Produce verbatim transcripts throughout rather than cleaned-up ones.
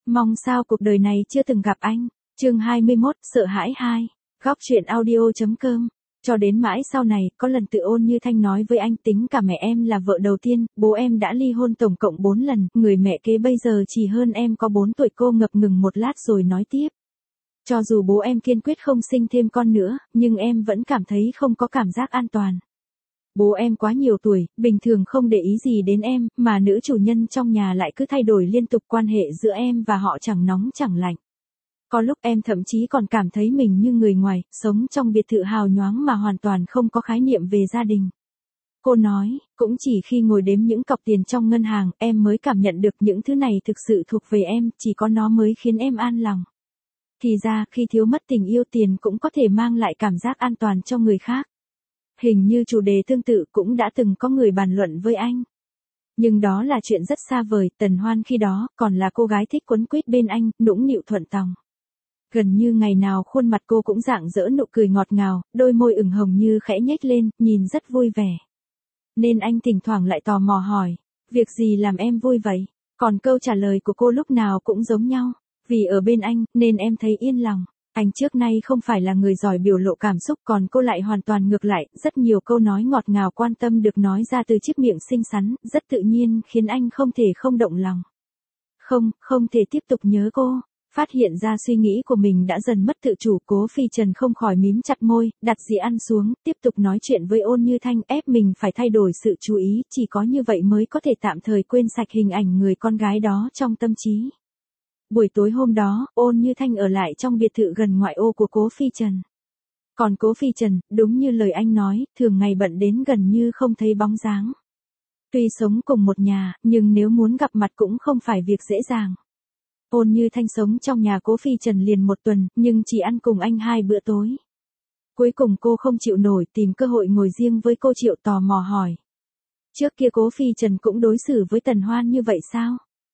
Mong sao cuộc đời này chưa từng gặp anh. Chương hai mươi mốt, sợ hãi hai. Góc truyện audio.com. Cho đến mãi sau này, có lần Tự Ôn Như Thanh nói với anh, tính cả mẹ em là vợ đầu tiên, bố em đã ly hôn tổng cộng bốn lần, người mẹ kế bây giờ chỉ hơn em có bốn tuổi. Cô ngập ngừng một lát rồi nói tiếp. Cho dù bố em kiên quyết không sinh thêm con nữa, nhưng em vẫn cảm thấy không có cảm giác an toàn. Bố em quá nhiều tuổi, bình thường không để ý gì đến em, mà nữ chủ nhân trong nhà lại cứ thay đổi liên tục, quan hệ giữa em và họ chẳng nóng chẳng lạnh. Có lúc em thậm chí còn cảm thấy mình như người ngoài, sống trong biệt thự hào nhoáng mà hoàn toàn không có khái niệm về gia đình. Cô nói, cũng chỉ khi ngồi đếm những cọc tiền trong ngân hàng, em mới cảm nhận được những thứ này thực sự thuộc về em, chỉ có nó mới khiến em an lòng. Thì ra, khi thiếu mất tình yêu, tiền cũng có thể mang lại cảm giác an toàn cho người khác. Hình như chủ đề tương tự cũng đã từng có người bàn luận với anh. Nhưng đó là chuyện rất xa vời, Tần Hoan khi đó còn là cô gái thích quấn quýt bên anh, nũng nịu thuận tòng. Gần như ngày nào khuôn mặt cô cũng rạng rỡ nụ cười ngọt ngào, đôi môi ửng hồng như khẽ nhếch lên, nhìn rất vui vẻ. Nên anh thỉnh thoảng lại tò mò hỏi, việc gì làm em vui vậy? Còn câu trả lời của cô lúc nào cũng giống nhau, vì ở bên anh, nên em thấy yên lòng. Anh trước nay không phải là người giỏi biểu lộ cảm xúc, còn cô lại hoàn toàn ngược lại, rất nhiều câu nói ngọt ngào quan tâm được nói ra từ chiếc miệng xinh xắn, rất tự nhiên khiến anh không thể không động lòng. Không, không thể tiếp tục nhớ cô. Phát hiện ra suy nghĩ của mình đã dần mất tự chủ, Cố Phi Trần không khỏi mím chặt môi, đặt dĩa ăn xuống, tiếp tục nói chuyện với Ôn Như Thanh, ép mình phải thay đổi sự chú ý, chỉ có như vậy mới có thể tạm thời quên sạch hình ảnh người con gái đó trong tâm trí. Buổi tối hôm đó, Ôn Như Thanh ở lại trong biệt thự gần ngoại ô của Cố Phi Trần. Còn Cố Phi Trần, đúng như lời anh nói, thường ngày bận đến gần như không thấy bóng dáng. Tuy sống cùng một nhà, nhưng nếu muốn gặp mặt cũng không phải việc dễ dàng. Ôn Như Thanh sống trong nhà Cố Phi Trần liền một tuần, nhưng chỉ ăn cùng anh hai bữa tối. Cuối cùng cô không chịu nổi, tìm cơ hội ngồi riêng với cô Triệu, tò mò hỏi. Trước kia Cố Phi Trần cũng đối xử với Tần Hoan như vậy sao?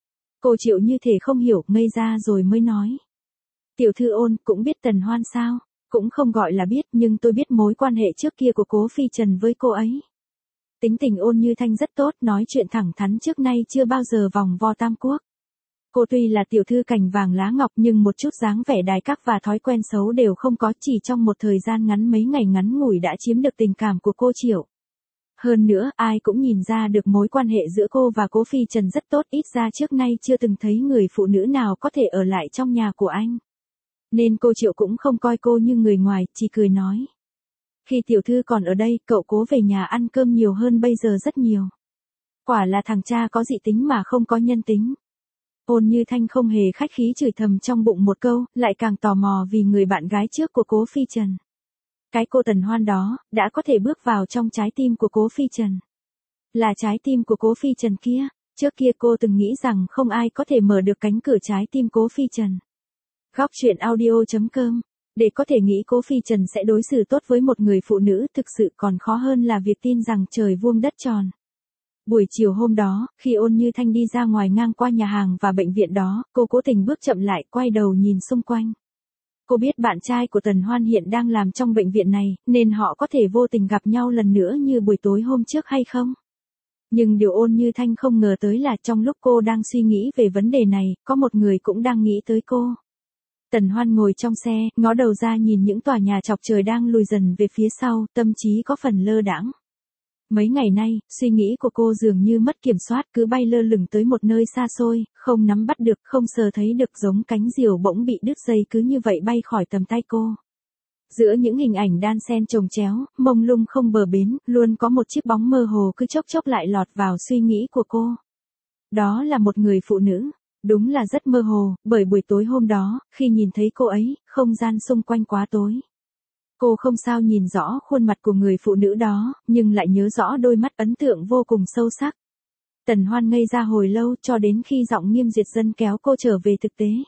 Cô Triệu như thể không hiểu, ngây ra rồi mới nói. Tiểu thư Ôn, cũng biết Tần Hoan sao? Cũng không gọi là biết, nhưng tôi biết mối quan hệ trước kia của Cố Phi Trần với cô ấy. Tính tình Ôn Như Thanh rất tốt, nói chuyện thẳng thắn, trước nay chưa bao giờ vòng vo tam quốc. Cô tuy là tiểu thư cành vàng lá ngọc, nhưng một chút dáng vẻ đài các và thói quen xấu đều không có, chỉ trong một thời gian ngắn, mấy ngày ngắn ngủi đã chiếm được tình cảm của cô Triệu. Hơn nữa, ai cũng nhìn ra được mối quan hệ giữa cô và Cố Phi Trần rất tốt, ít ra trước nay chưa từng thấy người phụ nữ nào có thể ở lại trong nhà của anh. Nên cô Triệu cũng không coi cô như người ngoài, chỉ cười nói. Khi tiểu thư còn ở đây, cậu Cố về nhà ăn cơm nhiều hơn bây giờ rất nhiều. Quả là thằng cha có dị tính mà không có nhân tính. Ôn Như Thanh không hề khách khí chửi thầm trong bụng một câu, lại càng tò mò vì người bạn gái trước của Cố Phi Trần. Cái cô Tần Hoan đó, đã có thể bước vào trong trái tim của Cố Phi Trần. Là trái tim của Cố Phi Trần kia, trước kia cô từng nghĩ rằng không ai có thể mở được cánh cửa trái tim Cố Phi Trần. Góc truyện audio.com. Để có thể nghĩ Cố Phi Trần sẽ đối xử tốt với một người phụ nữ, thực sự còn khó hơn là việc tin rằng trời vuông đất tròn. Buổi chiều hôm đó, khi Ôn Như Thanh đi ra ngoài ngang qua nhà hàng và bệnh viện đó, cô cố tình bước chậm lại, quay đầu nhìn xung quanh. Cô biết bạn trai của Tần Hoan hiện đang làm trong bệnh viện này, nên họ có thể vô tình gặp nhau lần nữa như buổi tối hôm trước hay không? Nhưng điều Ôn Như Thanh không ngờ tới là trong lúc cô đang suy nghĩ về vấn đề này, có một người cũng đang nghĩ tới cô. Tần Hoan ngồi trong xe, ngó đầu ra nhìn những tòa nhà chọc trời đang lùi dần về phía sau, tâm trí có phần lơ đãng. Mấy ngày nay, suy nghĩ của cô dường như mất kiểm soát, cứ bay lơ lửng tới một nơi xa xôi, không nắm bắt được, không sờ thấy được, giống cánh diều bỗng bị đứt dây, cứ như vậy bay khỏi tầm tay cô. Giữa những hình ảnh đan xen chồng chéo, mông lung không bờ bến, luôn có một chiếc bóng mơ hồ cứ chốc chốc lại lọt vào suy nghĩ của cô. Đó là một người phụ nữ. Đúng là rất mơ hồ, bởi buổi tối hôm đó, khi nhìn thấy cô ấy, không gian xung quanh quá tối. Cô không sao nhìn rõ khuôn mặt của người phụ nữ đó, nhưng lại nhớ rõ đôi mắt ấn tượng vô cùng sâu sắc. Tần Hoan ngây ra hồi lâu, cho đến khi giọng Nghiêm Duyệt Dân kéo cô trở về thực tế.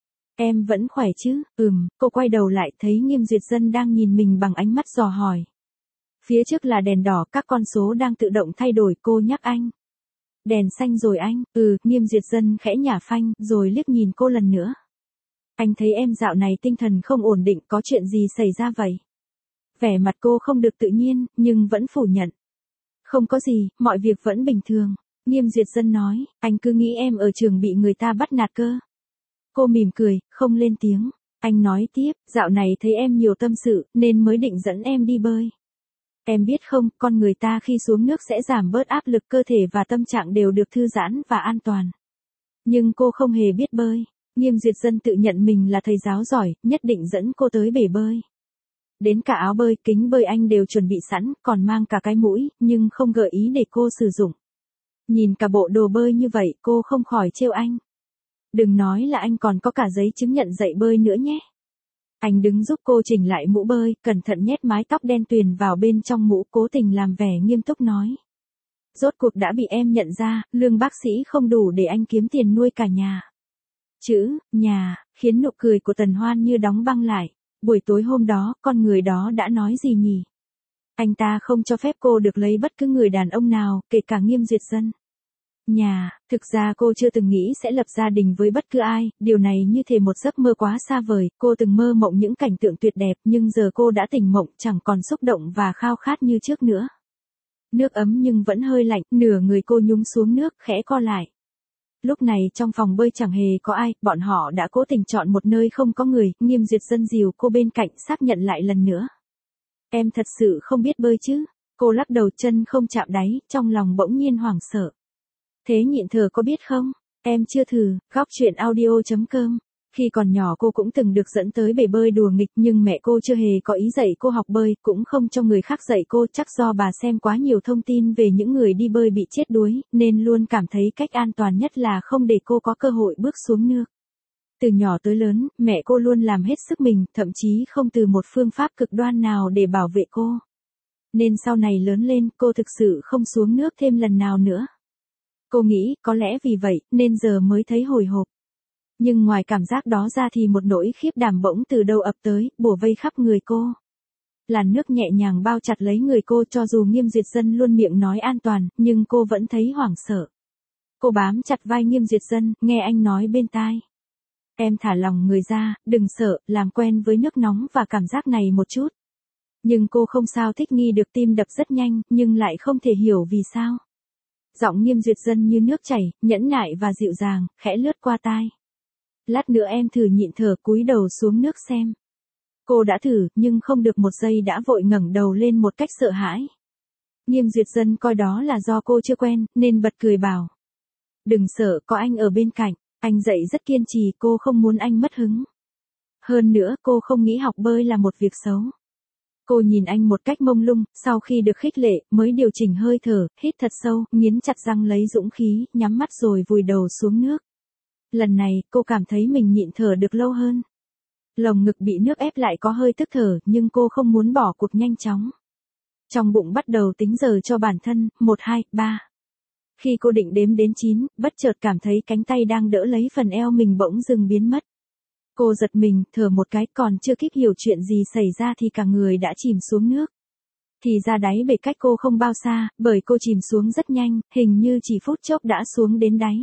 Em vẫn khỏe chứ? Ừm, cô quay đầu lại thấy Nghiêm Duyệt Dân đang nhìn mình bằng ánh mắt dò hỏi. Phía trước là đèn đỏ, các con số đang tự động thay đổi, cô nhắc anh. Đèn xanh rồi anh, ừ, Nghiêm Duyệt Dân khẽ nhả phanh, rồi liếc nhìn cô lần nữa. Anh thấy em dạo này tinh thần không ổn định, có chuyện gì xảy ra vậy? Vẻ mặt cô không được tự nhiên, nhưng vẫn phủ nhận. Không có gì, mọi việc vẫn bình thường. Nghiêm Duyệt Dân nói, anh cứ nghĩ em ở trường bị người ta bắt nạt cơ. Cô mỉm cười, không lên tiếng. Anh nói tiếp, dạo này thấy em nhiều tâm sự, nên mới định dẫn em đi bơi. Em biết không, con người ta khi xuống nước sẽ giảm bớt áp lực cơ thể và tâm trạng đều được thư giãn và an toàn. Nhưng cô không hề biết bơi. Nghiêm Duyệt Dân tự nhận mình là thầy giáo giỏi, nhất định dẫn cô tới bể bơi. Đến cả áo bơi, kính bơi anh đều chuẩn bị sẵn, còn mang cả cái mũi, nhưng không gợi ý để cô sử dụng. Nhìn cả bộ đồ bơi như vậy, cô không khỏi trêu anh. Đừng nói là anh còn có cả giấy chứng nhận dạy bơi nữa nhé. Anh đứng giúp cô chỉnh lại mũ bơi, cẩn thận nhét mái tóc đen tuyền vào bên trong mũ, cố tình làm vẻ nghiêm túc nói. Rốt cuộc đã bị em nhận ra, lương bác sĩ không đủ để anh kiếm tiền nuôi cả nhà. Chữ, nhà, khiến nụ cười của Tần Hoan như đóng băng lại. Buổi tối hôm đó, con người đó đã nói gì nhỉ? Anh ta không cho phép cô được lấy bất cứ người đàn ông nào, kể cả Nghiêm Duyệt Dân. Nhà, thực ra cô chưa từng nghĩ sẽ lập gia đình với bất cứ ai, điều này như thể một giấc mơ quá xa vời, cô từng mơ mộng những cảnh tượng tuyệt đẹp nhưng giờ cô đã tỉnh mộng, chẳng còn xúc động và khao khát như trước nữa. Nước ấm nhưng vẫn hơi lạnh, nửa người cô nhúng xuống nước, khẽ co lại. Lúc này trong phòng bơi chẳng hề có ai, bọn họ đã cố tình chọn một nơi không có người, Nghiêm Duyệt Dân dìu cô bên cạnh xác nhận lại lần nữa. Em thật sự không biết bơi chứ? Cô lắc đầu, chân không chạm đáy, trong lòng bỗng nhiên hoảng sợ. Thế nhịn thở có biết không? Em chưa thử. Góc truyện audio chấm com. Khi còn nhỏ cô cũng từng được dẫn tới bể bơi đùa nghịch, nhưng mẹ cô chưa hề có ý dạy cô học bơi, cũng không cho người khác dạy cô, chắc do bà xem quá nhiều thông tin về những người đi bơi bị chết đuối, nên luôn cảm thấy cách an toàn nhất là không để cô có cơ hội bước xuống nước. Từ nhỏ tới lớn, mẹ cô luôn làm hết sức mình, thậm chí không từ một phương pháp cực đoan nào để bảo vệ cô. Nên sau này lớn lên, cô thực sự không xuống nước thêm lần nào nữa. Cô nghĩ, có lẽ vì vậy, nên giờ mới thấy hồi hộp. Nhưng ngoài cảm giác đó ra thì một nỗi khiếp đảm bỗng từ đâu ập tới, bủa vây khắp người cô. Làn nước nhẹ nhàng bao chặt lấy người cô, cho dù Nghiêm Duyệt Dân luôn miệng nói an toàn, nhưng cô vẫn thấy hoảng sợ. Cô bám chặt vai Nghiêm Duyệt Dân, nghe anh nói bên tai. Em thả lòng người ra, đừng sợ, làm quen với nước nóng và cảm giác này một chút. Nhưng cô không sao thích nghi được, tim đập rất nhanh, nhưng lại không thể hiểu vì sao. Giọng Nghiêm Duyệt Dân như nước chảy, nhẫn nại và dịu dàng, khẽ lướt qua tai. Lát nữa em thử nhịn thở, cúi đầu xuống nước xem. Cô đã thử, nhưng không được một giây đã vội ngẩng đầu lên một cách sợ hãi. Nghiêm Duyệt Dân coi đó là do cô chưa quen, nên bật cười bảo. Đừng sợ, có anh ở bên cạnh, anh dạy rất kiên trì, cô không muốn anh mất hứng. Hơn nữa, cô không nghĩ học bơi là một việc xấu. Cô nhìn anh một cách mông lung, sau khi được khích lệ, mới điều chỉnh hơi thở, hít thật sâu, nghiến chặt răng lấy dũng khí, nhắm mắt rồi vùi đầu xuống nước. Lần này, cô cảm thấy mình nhịn thở được lâu hơn. Lồng ngực bị nước ép lại có hơi tức thở, nhưng cô không muốn bỏ cuộc nhanh chóng. Trong bụng bắt đầu tính giờ cho bản thân, một hai, ba. Khi cô định đếm đến chín, bất chợt cảm thấy cánh tay đang đỡ lấy phần eo mình bỗng dừng biến mất. Cô giật mình, thở một cái, còn chưa kịp hiểu chuyện gì xảy ra thì cả người đã chìm xuống nước. Thì ra đáy bể cách cô không bao xa, bởi cô chìm xuống rất nhanh, hình như chỉ phút chốc đã xuống đến đáy.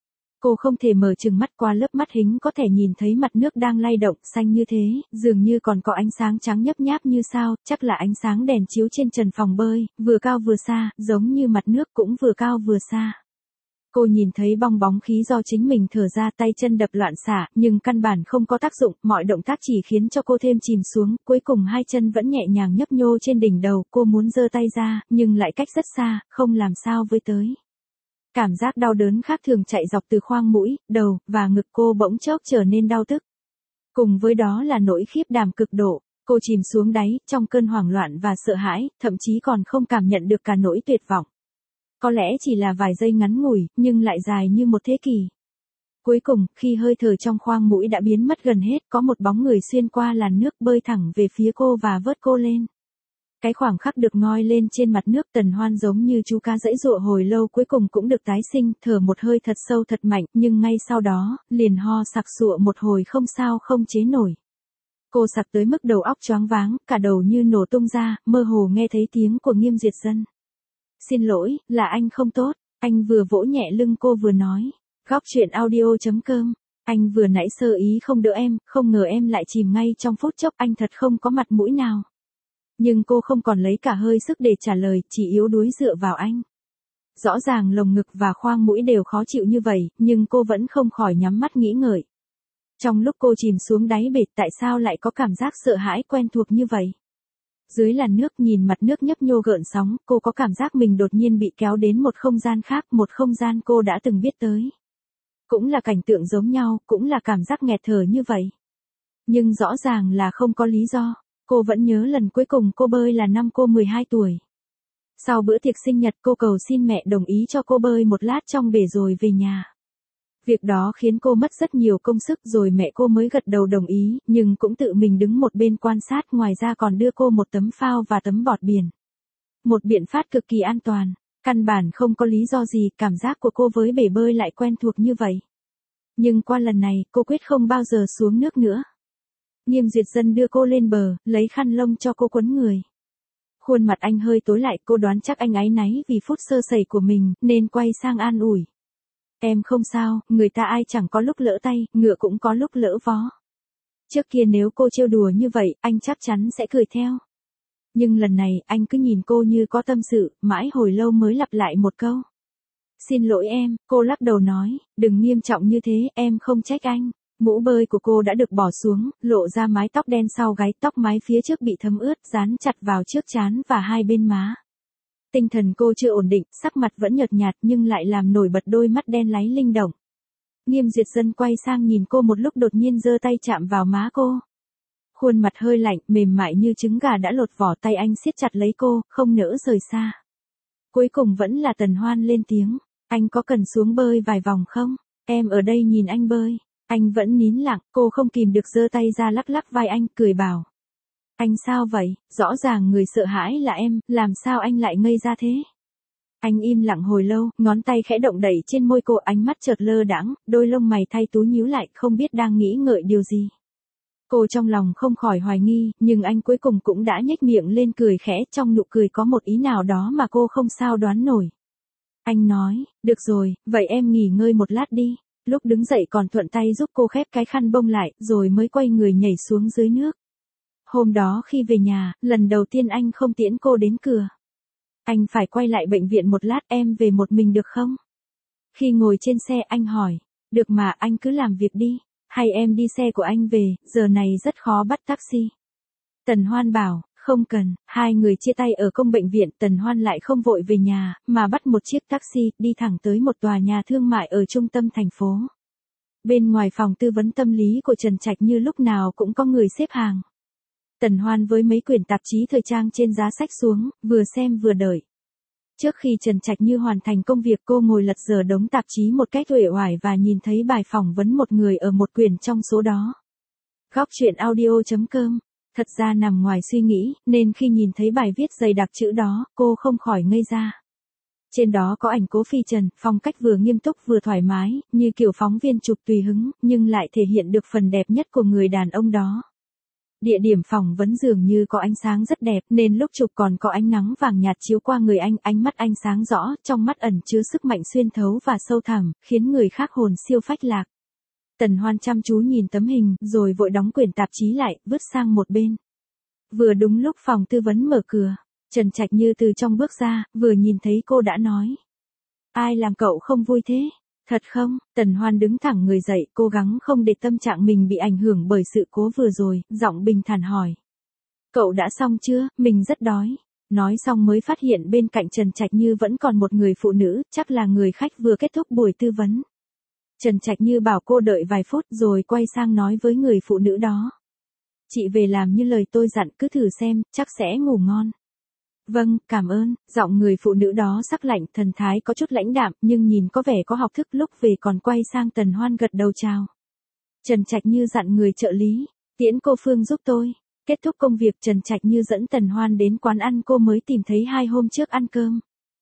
Cô không thể mở trừng mắt, qua lớp mắt hính có thể nhìn thấy mặt nước đang lay động, xanh như thế, dường như còn có ánh sáng trắng nhấp nháp như sao, chắc là ánh sáng đèn chiếu trên trần phòng bơi, vừa cao vừa xa, giống như mặt nước cũng vừa cao vừa xa. Cô nhìn thấy bong bóng khí do chính mình thở ra, tay chân đập loạn xạ, nhưng căn bản không có tác dụng, mọi động tác chỉ khiến cho cô thêm chìm xuống, cuối cùng hai chân vẫn nhẹ nhàng nhấp nhô trên đỉnh đầu, cô muốn giơ tay ra, nhưng lại cách rất xa, không làm sao với tới. Cảm giác đau đớn khác thường chạy dọc từ khoang mũi, đầu, và ngực cô bỗng chốc trở nên đau tức. Cùng với đó là nỗi khiếp đảm cực độ, cô chìm xuống đáy, trong cơn hoảng loạn và sợ hãi, thậm chí còn không cảm nhận được cả nỗi tuyệt vọng. Có lẽ chỉ là vài giây ngắn ngủi, nhưng lại dài như một thế kỷ. Cuối cùng, khi hơi thở trong khoang mũi đã biến mất gần hết, có một bóng người xuyên qua làn nước bơi thẳng về phía cô và vớt cô lên. Cái khoảng khắc được ngoi lên trên mặt nước, Tần Hoan giống như chú cá giãy giụa hồi lâu cuối cùng cũng được tái sinh, thở một hơi thật sâu thật mạnh, nhưng ngay sau đó, liền ho sặc sụa một hồi không sao không chế nổi. Cô sặc tới mức đầu óc choáng váng, cả đầu như nổ tung ra, mơ hồ nghe thấy tiếng của Nghiêm Duyệt Dân. Xin lỗi, là anh không tốt, anh vừa vỗ nhẹ lưng cô vừa nói. Góc truyện audio chấm com. Anh vừa nãy sơ ý không đỡ em, không ngờ em lại chìm ngay trong phút chốc, anh thật không có mặt mũi nào. Nhưng cô không còn lấy cả hơi sức để trả lời, chỉ yếu đuối dựa vào anh. Rõ ràng lồng ngực và khoang mũi đều khó chịu như vậy, nhưng cô vẫn không khỏi nhắm mắt nghĩ ngợi. Trong lúc cô chìm xuống đáy bể, tại sao lại có cảm giác sợ hãi quen thuộc như vậy? Dưới làn nước, nhìn mặt nước nhấp nhô gợn sóng, cô có cảm giác mình đột nhiên bị kéo đến một không gian khác, một không gian cô đã từng biết tới. Cũng là cảnh tượng giống nhau, cũng là cảm giác nghẹt thở như vậy. Nhưng rõ ràng là không có lý do. Cô vẫn nhớ lần cuối cùng cô bơi là năm cô mười hai tuổi. Sau bữa tiệc sinh nhật, cô cầu xin mẹ đồng ý cho cô bơi một lát trong bể rồi về nhà. Việc đó khiến cô mất rất nhiều công sức, rồi mẹ cô mới gật đầu đồng ý, nhưng cũng tự mình đứng một bên quan sát, ngoài ra còn đưa cô một tấm phao và tấm bọt biển. Một biện pháp cực kỳ an toàn, căn bản không có lý do gì, cảm giác của cô với bể bơi lại quen thuộc như vậy. Nhưng qua lần này, cô quyết không bao giờ xuống nước nữa. Nghiêm Duyệt Dân đưa cô lên bờ, lấy khăn lông cho cô quấn người. Khuôn mặt anh hơi tối lại, cô đoán chắc anh áy náy vì phút sơ sẩy của mình, nên quay sang an ủi. Em không sao, người ta ai chẳng có lúc lỡ tay, ngựa cũng có lúc lỡ vó. Trước kia nếu cô trêu đùa như vậy, anh chắc chắn sẽ cười theo. Nhưng lần này, anh cứ nhìn cô như có tâm sự, mãi hồi lâu mới lặp lại một câu. Xin lỗi em, cô lắc đầu nói, đừng nghiêm trọng như thế, em không trách anh. Mũ bơi của cô đã được bỏ xuống, lộ ra mái tóc đen sau gáy, tóc mái phía trước bị thấm ướt, dán chặt vào trước trán và hai bên má. Tinh thần cô chưa ổn định, sắc mặt vẫn nhợt nhạt nhưng lại làm nổi bật đôi mắt đen láy linh động. Nghiêm Duyệt Dân quay sang nhìn cô một lúc, đột nhiên giơ tay chạm vào má cô. Khuôn mặt hơi lạnh, mềm mại như trứng gà đã lột vỏ, tay anh siết chặt lấy cô, không nỡ rời xa. Cuối cùng vẫn là Tần Hoan lên tiếng, anh có cần xuống bơi vài vòng không? Em ở đây nhìn anh bơi. Anh vẫn nín lặng, cô không kìm được giơ tay ra lắc lắc vai anh, cười bảo. Anh sao vậy, rõ ràng người sợ hãi là em, làm sao anh lại ngây ra thế? Anh im lặng hồi lâu, ngón tay khẽ động đẩy trên môi cô, ánh mắt chợt lơ đãng, đôi lông mày thay tú nhíu lại, không biết đang nghĩ ngợi điều gì. Cô trong lòng không khỏi hoài nghi, nhưng anh cuối cùng cũng đã nhếch miệng lên cười khẽ, trong nụ cười có một ý nào đó mà cô không sao đoán nổi. Anh nói, được rồi, vậy em nghỉ ngơi một lát đi. Lúc đứng dậy còn thuận tay giúp cô khép cái khăn bông lại, rồi mới quay người nhảy xuống dưới nước. Hôm đó khi về nhà, lần đầu tiên anh không tiễn cô đến cửa. Anh phải quay lại bệnh viện một lát, em về một mình được không? Khi ngồi trên xe anh hỏi, được mà, anh cứ làm việc đi, hay em đi xe của anh về, giờ này rất khó bắt taxi. Tần Hoan bảo, không cần, hai người chia tay ở công bệnh viện, Tần Hoan lại không vội về nhà, mà bắt một chiếc taxi, đi thẳng tới một tòa nhà thương mại ở trung tâm thành phố. Bên ngoài phòng tư vấn tâm lý của Trần Trạch như lúc nào cũng có người xếp hàng. Tần Hoan với mấy quyển tạp chí thời trang trên giá sách xuống, vừa xem vừa đợi. Trước khi Trần Trạch Như hoàn thành công việc, cô ngồi lật dở đống tạp chí một cách uể oải và nhìn thấy bài phỏng vấn một người ở một quyển trong số đó. Góc truyện audio chấm com. Thật ra nằm ngoài suy nghĩ, nên khi nhìn thấy bài viết dày đặc chữ đó, cô không khỏi ngây ra. Trên đó có ảnh Cố Phi Trần, phong cách vừa nghiêm túc vừa thoải mái, như kiểu phóng viên chụp tùy hứng, nhưng lại thể hiện được phần đẹp nhất của người đàn ông đó. Địa điểm phỏng vấn dường như có ánh sáng rất đẹp, nên lúc chụp còn có ánh nắng vàng nhạt chiếu qua người anh, ánh mắt anh sáng rõ, trong mắt ẩn chứa sức mạnh xuyên thấu và sâu thẳm, khiến người khác hồn siêu phách lạc. Tần Hoan chăm chú nhìn tấm hình, rồi vội đóng quyển tạp chí lại, vứt sang một bên. Vừa đúng lúc phòng tư vấn mở cửa, Trần Trạch Như từ trong bước ra, vừa nhìn thấy cô đã nói. Ai làm cậu không vui thế? Thật không? Tần Hoan đứng thẳng người dậy, cố gắng không để tâm trạng mình bị ảnh hưởng bởi sự cố vừa rồi, giọng bình thản hỏi. Cậu đã xong chưa? Mình rất đói. Nói xong mới phát hiện bên cạnh Trần Trạch Như vẫn còn một người phụ nữ, chắc là người khách vừa kết thúc buổi tư vấn. Trần Trạch Như bảo cô đợi vài phút rồi quay sang nói với người phụ nữ đó. Chị về làm như lời tôi dặn, cứ thử xem, chắc sẽ ngủ ngon. Vâng, cảm ơn, giọng người phụ nữ đó sắc lạnh, thần thái có chút lãnh đạm, nhưng nhìn có vẻ có học thức, lúc về còn quay sang Tần Hoan gật đầu chào. Trần Trạch Như dặn người trợ lý, tiễn cô Phương giúp tôi. Kết thúc công việc, Trần Trạch Như dẫn Tần Hoan đến quán ăn cô mới tìm thấy hai hôm trước ăn cơm.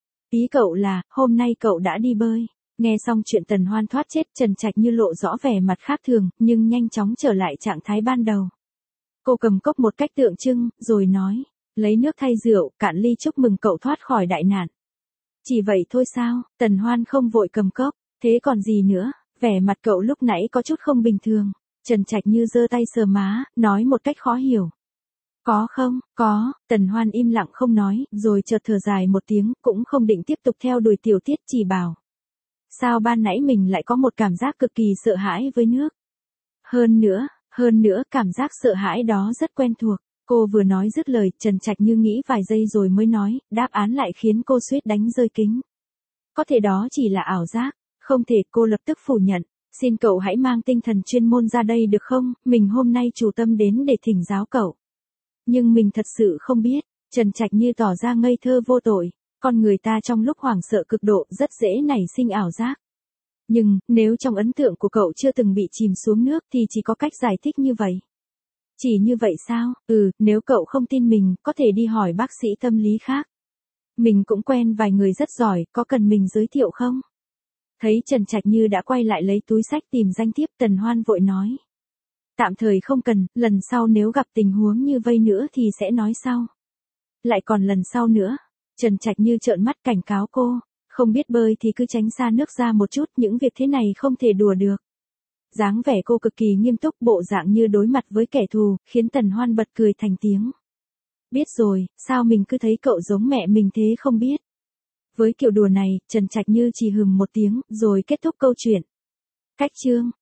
Ý cậu là, hôm nay cậu đã đi bơi. Nghe xong chuyện Tần Hoan thoát chết, Trần Trạch Như lộ rõ vẻ mặt khác thường, nhưng nhanh chóng trở lại trạng thái ban đầu. Cô cầm cốc một cách tượng trưng, rồi nói, lấy nước thay rượu, cạn ly chúc mừng cậu thoát khỏi đại nạn. Chỉ vậy thôi sao? Tần Hoan không vội cầm cốc, thế còn gì nữa? Vẻ mặt cậu lúc nãy có chút không bình thường. Trần Trạch Như giơ tay sờ má, nói một cách khó hiểu. Có không? Có. Tần Hoan im lặng không nói, rồi chợt thở dài một tiếng, cũng không định tiếp tục theo đuổi tiểu tiết, chỉ bảo. Sao ban nãy mình lại có một cảm giác cực kỳ sợ hãi với nước? Hơn nữa, hơn nữa cảm giác sợ hãi đó rất quen thuộc. Cô vừa nói dứt lời, Trần Trạch Như nghĩ vài giây rồi mới nói, đáp án lại khiến cô suýt đánh rơi kính. Có thể đó chỉ là ảo giác. Không thể, cô lập tức phủ nhận. Xin cậu hãy mang tinh thần chuyên môn ra đây được không, mình hôm nay chủ tâm đến để thỉnh giáo cậu. Nhưng mình thật sự không biết. Trần Trạch Như tỏ ra ngây thơ vô tội. Con người ta trong lúc hoảng sợ cực độ rất dễ nảy sinh ảo giác. Nhưng, nếu trong ấn tượng của cậu chưa từng bị chìm xuống nước thì chỉ có cách giải thích như vậy. Chỉ như vậy sao? Ừ, nếu cậu không tin mình, có thể đi hỏi bác sĩ tâm lý khác. Mình cũng quen vài người rất giỏi, có cần mình giới thiệu không? Thấy Trần Trạch Như đã quay lại lấy túi xách tìm danh thiếp, Tần Hoan vội nói. Tạm thời không cần, lần sau nếu gặp tình huống như vây nữa thì sẽ nói sau. Lại còn lần sau nữa. Trần Trạch Như trợn mắt cảnh cáo cô. Không biết bơi thì cứ tránh xa nước ra một chút, những việc thế này không thể đùa được. Dáng vẻ cô cực kỳ nghiêm túc, bộ dạng như đối mặt với kẻ thù, khiến Tần Hoan bật cười thành tiếng. Biết rồi, sao mình cứ thấy cậu giống mẹ mình thế không biết. Với kiểu đùa này, Trần Trạch Như chỉ hừm một tiếng, rồi kết thúc câu chuyện. Cách chương